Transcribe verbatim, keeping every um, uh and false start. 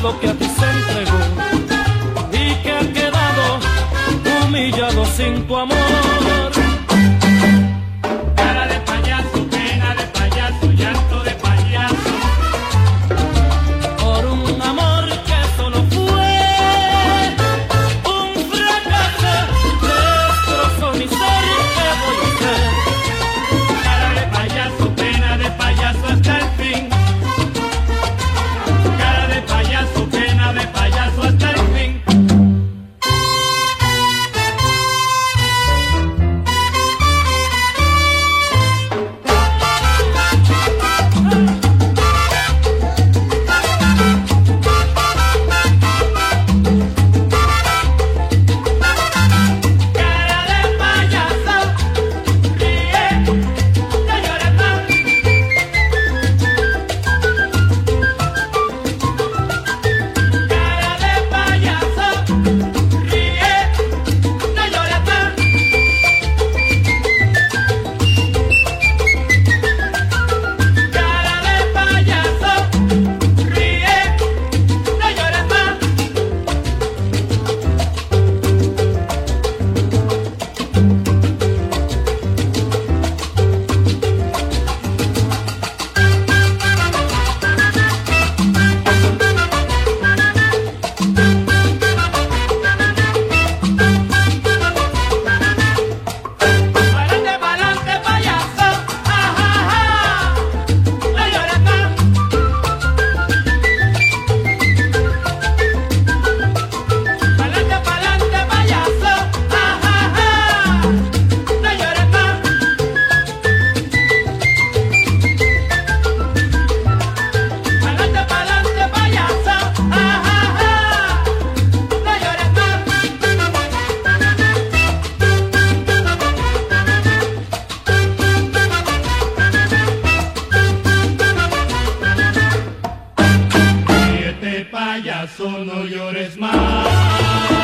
pasado que a ti se entregó y que ha quedado humillado sin tu amor. Cara de payaso, pena de payaso, llanto de payaso, Por un amor que solo fue un fracaso, destrozó mi ser, ¿qué voy a hacer? cara de payaso, pena de payaso hasta el fin. Cara de payaso, pena de payaso hasta el fin. Cara de payaso, ríe, no llores más. Cara de payaso, ríe, no llores más. Cara de payaso, ríe, no llores más. Pa'lante, pa'lante, payaso, ja, ja, ja, no llores más. Pa'lante, pa'lante, payaso, ja, ja, ja, no llores más. Pa'lante, pa'lante, payaso, ja, ja, ja, no llores más. Ríete, payaso, no llores más.